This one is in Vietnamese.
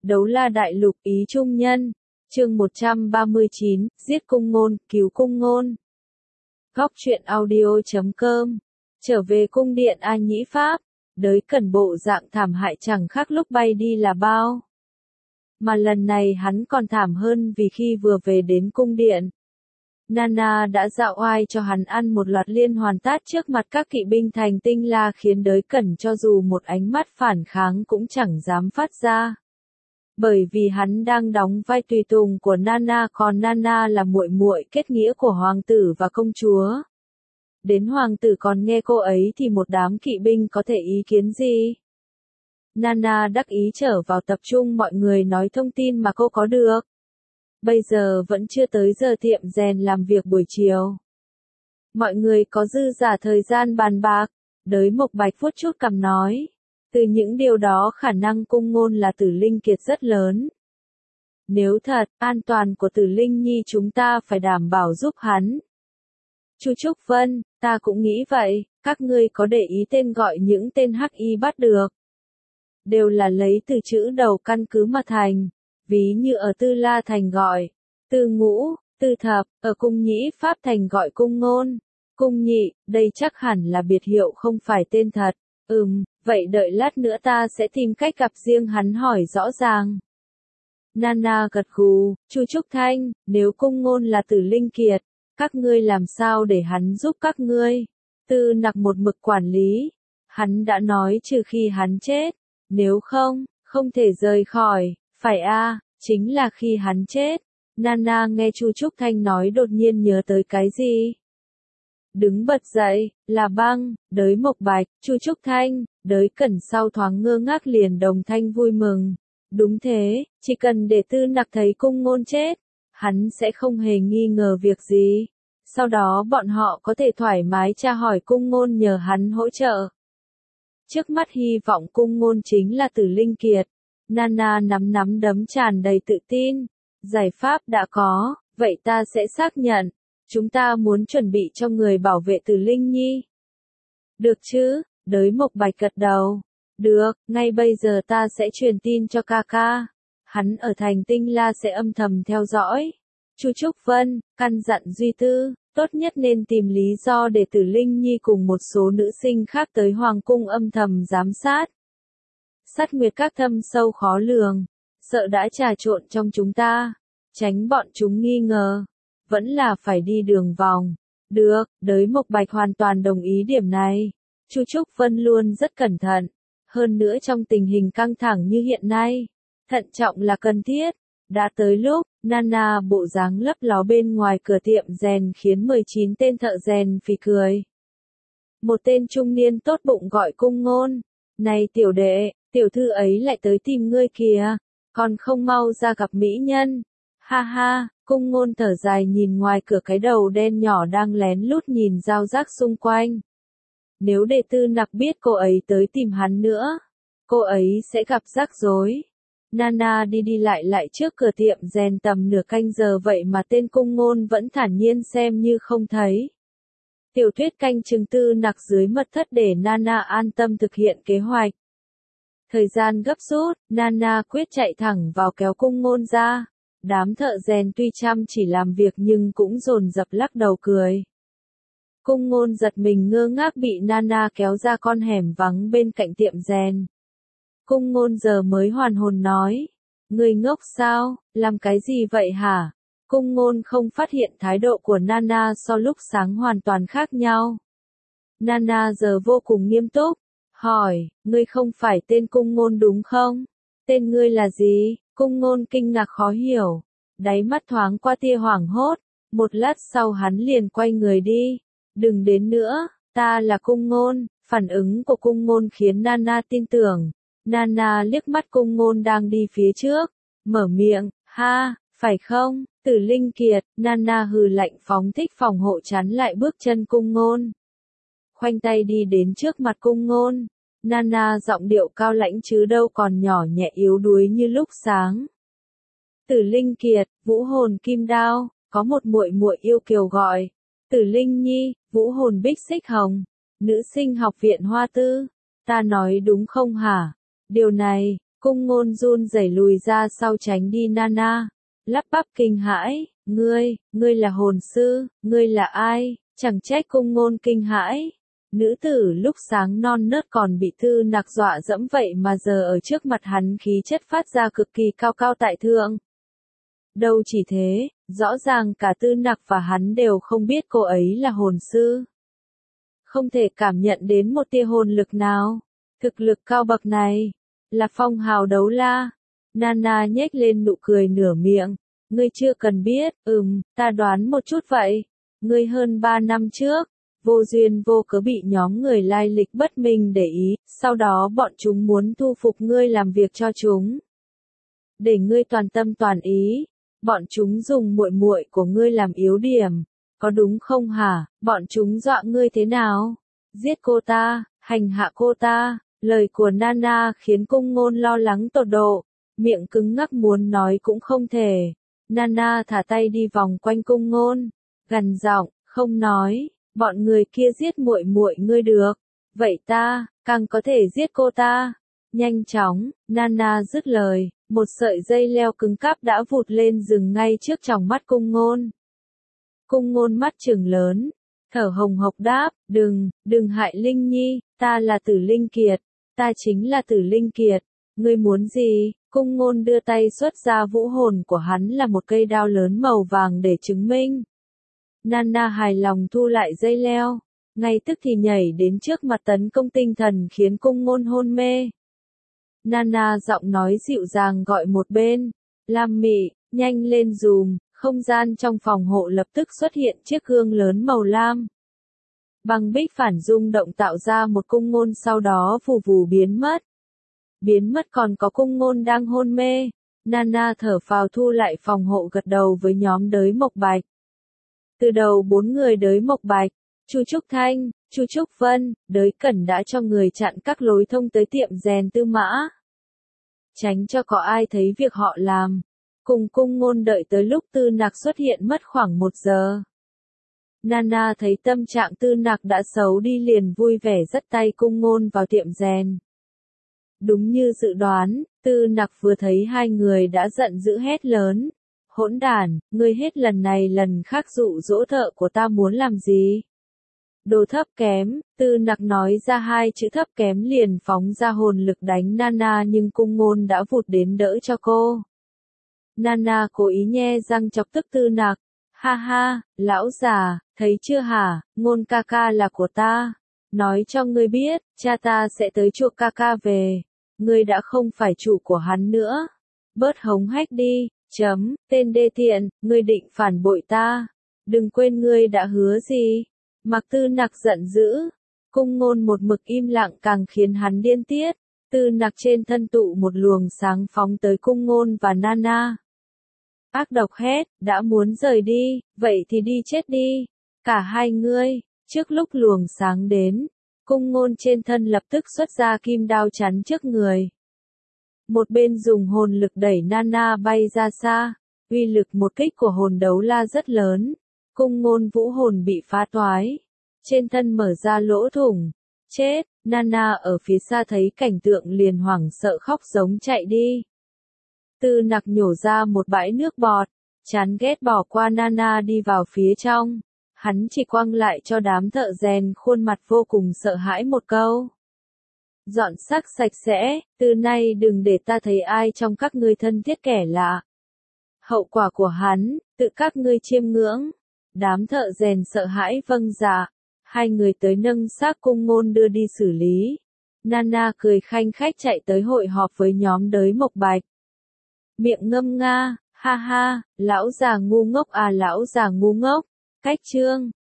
Đấu La Đại Lục Ý Trung Nhân, chương 139, giết cung ngôn, cứu cung ngôn. Góc truyện audio.com, trở về cung điện A Nhĩ Pháp, đới cẩn bộ dạng thảm hại chẳng khác lúc bay đi là bao. Mà lần này hắn còn thảm hơn vì khi vừa về đến cung điện, Nana đã dạo oai cho hắn ăn một loạt liên hoàn tát trước mặt các kỵ binh thành Tinh La khiến đới cẩn cho dù một ánh mắt phản kháng cũng chẳng dám phát ra. Bởi vì hắn đang đóng vai tùy tùng của Nana, còn Nana là muội muội kết nghĩa của hoàng tử và công chúa. Đến hoàng tử còn nghe cô ấy thì một đám kỵ binh có thể ý kiến gì? Nana đắc ý trở vào tập trung mọi người nói thông tin mà cô có được. Bây giờ vẫn chưa tới giờ tiệm rèn làm việc buổi chiều. Mọi người có dư giả thời gian bàn bạc, đới Mộc Bạch vuốt chút cằm nói. Từ những điều đó khả năng cung ngôn là Tử Linh Kiệt rất lớn. Nếu thật, an toàn của Tử Linh Nhi chúng ta phải đảm bảo giúp hắn. Chu Trúc Vân, ta cũng nghĩ vậy, các ngươi có để ý tên gọi những tên hắc y bắt được. Đều là lấy từ chữ đầu căn cứ mà thành, ví như ở Tư La Thành gọi, Tư Ngũ, Tư Thập, ở Cung Nhĩ Pháp Thành gọi Cung Ngôn, Cung Nhị, đây chắc hẳn là biệt hiệu không phải tên thật. Vậy đợi lát nữa ta sẽ tìm cách gặp riêng hắn hỏi rõ ràng. Nana gật gù, Chu Trúc Thanh, nếu cung ngôn là Tử Linh Kiệt, các ngươi làm sao để hắn giúp các ngươi? Tư Nặc một mực quản lý. Hắn đã nói trừ khi hắn chết, nếu không, không thể rời khỏi, phải chính là khi hắn chết. Nana nghe Chu Trúc Thanh nói đột nhiên nhớ tới cái gì? Đứng bật dậy, là băng, đới Mộc Bạch, Chu Trúc Thanh, đới Cẩn sau thoáng ngơ ngác liền đồng thanh vui mừng. Đúng thế, chỉ cần để Tư Nặc thấy cung ngôn chết, hắn sẽ không hề nghi ngờ việc gì. Sau đó bọn họ có thể thoải mái tra hỏi cung ngôn nhờ hắn hỗ trợ. Trước mắt hy vọng cung ngôn chính là Tử Linh Kiệt. Nana nắm đấm tràn đầy tự tin. Giải pháp đã có, vậy ta sẽ xác nhận. Chúng ta muốn chuẩn bị cho người bảo vệ Tử Linh Nhi. Được chứ, đới Mộc Bạch gật đầu. Được, ngay bây giờ ta sẽ truyền tin cho ca ca. Hắn ở thành Tinh La sẽ âm thầm theo dõi. Chu Trúc Vân, căn dặn Duy Tư, tốt nhất nên tìm lý do để Tử Linh Nhi cùng một số nữ sinh khác tới Hoàng cung âm thầm giám sát. Sát nguyệt các thâm sâu khó lường, sợ đã trà trộn trong chúng ta, tránh bọn chúng nghi ngờ. Vẫn là phải đi đường vòng. Được, đới Mộc Bạch hoàn toàn đồng ý điểm này. Chu Trúc Vân luôn rất cẩn thận. Hơn nữa trong tình hình căng thẳng như hiện nay, thận trọng là cần thiết. Đã tới lúc, Nana bộ dáng lấp ló bên ngoài cửa tiệm rèn khiến 19 tên thợ rèn phì cười. Một tên trung niên tốt bụng gọi cung ngôn. Này tiểu đệ, tiểu thư ấy lại tới tìm ngươi kìa. Còn không mau ra gặp mỹ nhân. Ha ha. Cung ngôn thở dài nhìn ngoài cửa cái đầu đen nhỏ đang lén lút nhìn rao rác xung quanh. Nếu để Tư Nặc biết cô ấy tới tìm hắn nữa, cô ấy sẽ gặp rắc rối. Nana đi lại trước cửa tiệm rèn tầm nửa canh giờ vậy mà tên cung ngôn vẫn thản nhiên xem như không thấy. Tiểu Thuyết canh chừng Tư Nặc dưới mật thất để Nana an tâm thực hiện kế hoạch. Thời gian gấp rút, Nana quyết chạy thẳng vào kéo cung ngôn ra. Đám thợ rèn tuy chăm chỉ làm việc nhưng cũng dồn dập lắc đầu cười. Cung ngôn giật mình ngơ ngác bị Nana kéo ra con hẻm vắng bên cạnh tiệm rèn. Cung ngôn giờ mới hoàn hồn nói. Người ngốc sao, làm cái gì vậy hả? Cung ngôn không phát hiện thái độ của Nana so lúc sáng hoàn toàn khác nhau. Nana giờ vô cùng nghiêm túc. Hỏi, ngươi không phải tên cung ngôn đúng không? Tên ngươi là gì? Cung ngôn kinh ngạc khó hiểu. Đáy mắt thoáng qua tia hoảng hốt. Một lát sau hắn liền quay người đi. Đừng đến nữa, ta là cung ngôn. Phản ứng của cung ngôn khiến Nana tin tưởng. Nana liếc mắt cung ngôn đang đi phía trước. Mở miệng, ha, phải không? Tử Linh Kiệt, Nana hừ lạnh phóng thích phòng hộ chắn lại bước chân cung ngôn. Khoanh tay đi đến trước mặt cung ngôn. Nana giọng điệu cao lãnh chứ đâu còn nhỏ nhẹ yếu đuối như lúc sáng. Tử Linh Kiệt, vũ hồn kim đao, có một muội muội yêu kiều gọi. Tử Linh Nhi, vũ hồn bích xích hồng, nữ sinh học viện Hoa Tư. Ta nói đúng không hả? Điều này, Cung ngôn run rẩy lùi ra sau tránh đi Nana. Lắp bắp kinh hãi, ngươi là hồn sư, ngươi là ai? Chẳng trách cung ngôn kinh hãi. Nữ tử lúc sáng non nớt còn bị Tư Nặc dọa dẫm vậy mà giờ ở trước mặt hắn khí chất phát ra cực kỳ cao cao tại thượng. Đâu chỉ thế, rõ ràng cả Tư Nặc và hắn đều không biết cô ấy là hồn sư. Không thể cảm nhận đến một tia hồn lực nào. Thực lực cao bậc này, là phong hào đấu la. Nana nhếch lên nụ cười nửa miệng. Ngươi chưa cần biết, ta đoán một chút vậy. Ngươi hơn 3 năm trước, vô duyên vô cớ bị nhóm người lai lịch bất minh để ý, sau đó bọn chúng muốn thu phục ngươi làm việc cho chúng. Để ngươi toàn tâm toàn ý, bọn chúng dùng muội muội của ngươi làm yếu điểm, có đúng không hả? Bọn chúng dọa ngươi thế nào? Giết cô ta, hành hạ cô ta. Lời của Nana khiến cung ngôn lo lắng tột độ, miệng cứng ngắc muốn nói cũng không thể. Nana thả tay đi vòng quanh cung ngôn, gằn giọng, không nói, bọn người kia giết muội muội ngươi được, vậy ta, càng có thể giết cô ta. Nhanh chóng, Nana dứt lời, một sợi dây leo cứng cáp đã vụt lên dừng ngay trước tròng mắt cung ngôn. Cung ngôn mắt trừng lớn, thở hồng hộc đáp, đừng hại Linh Nhi, ta là Tử Linh Kiệt, ta chính là Tử Linh Kiệt, ngươi muốn gì? Cung ngôn đưa tay xuất ra vũ hồn của hắn là một cây đao lớn màu vàng để chứng minh. Nana hài lòng thu lại dây leo, ngay tức thì nhảy đến trước mặt tấn công tinh thần khiến cung ngôn hôn mê. Nana giọng nói dịu dàng gọi một bên, Lam Mị, nhanh lên dùm, không gian trong phòng hộ lập tức xuất hiện chiếc gương lớn màu lam. Băng bích phản rung động tạo ra một cung ngôn sau đó vù vù biến mất. Biến mất còn có cung ngôn đang hôn mê. Nana thở phào thu lại phòng hộ gật đầu với nhóm đới Mộc Bạch. Từ đầu 4 người đới Mộc Bạch, Chu Trúc Thanh, Chu Trúc Vân, đới Cẩn đã cho người chặn các lối thông tới tiệm rèn Tư Mã. Tránh cho có ai thấy việc họ làm. Cùng cung ngôn đợi tới lúc Tư Nặc xuất hiện mất khoảng 1 giờ. Nana thấy tâm trạng Tư Nặc đã xấu đi liền vui vẻ dắt tay cung ngôn vào tiệm rèn. Đúng như dự đoán, Tư Nặc vừa thấy hai người đã giận dữ hét lớn. Hỗn đản, ngươi hết lần này lần khác dụ dỗ thợ của ta muốn làm gì? Đồ thấp kém, Tư Nặc nói ra 2 chữ thấp kém liền phóng ra hồn lực đánh Nana nhưng cung ngôn đã vụt đến đỡ cho cô. Nana cố ý nhe răng chọc tức Tư Nặc. Ha ha, lão già, thấy chưa hả, ngôn ca ca là của ta. Nói cho ngươi biết, cha ta sẽ tới chuộc ca ca về. Ngươi đã không phải chủ của hắn nữa. Bớt hống hách đi, tên đê tiện, ngươi định phản bội ta. Đừng quên ngươi đã hứa gì. Mặc Tư Nặc giận dữ. Cung ngôn một mực im lặng càng khiến hắn điên tiết. Tư Nặc trên thân tụ một luồng sáng phóng tới cung ngôn và Nana. Ác độc hét, đã muốn rời đi, vậy thì đi chết đi. Cả hai ngươi, trước lúc luồng sáng đến, cung ngôn trên thân lập tức xuất ra kim đao chắn trước người. Một bên dùng hồn lực đẩy Nana bay ra xa, uy lực một kích của hồn đấu la rất lớn. Cung ngôn vũ hồn bị phá toái, trên thân mở ra lỗ thủng. Chết, Nana ở phía xa thấy cảnh tượng liền hoảng sợ khóc giống chạy đi. Tư Nặc nhổ ra một bãi nước bọt, chán ghét bỏ qua Nana đi vào phía trong. Hắn chỉ quăng lại cho đám thợ rèn khuôn mặt vô cùng sợ hãi một câu. Dọn xác sạch sẽ, từ nay đừng để ta thấy ai trong các ngươi thân thiết kẻ lạ. Hậu quả của hắn, tự các ngươi chiêm ngưỡng. Đám thợ rèn sợ hãi vâng dạ. Hai người tới nâng xác cung ngôn đưa đi xử lý. Nana cười khanh khách chạy tới hội họp với nhóm đới Mộc Bạch. Miệng ngâm nga, ha ha, lão già ngu ngốc à lão già ngu ngốc. Cách chương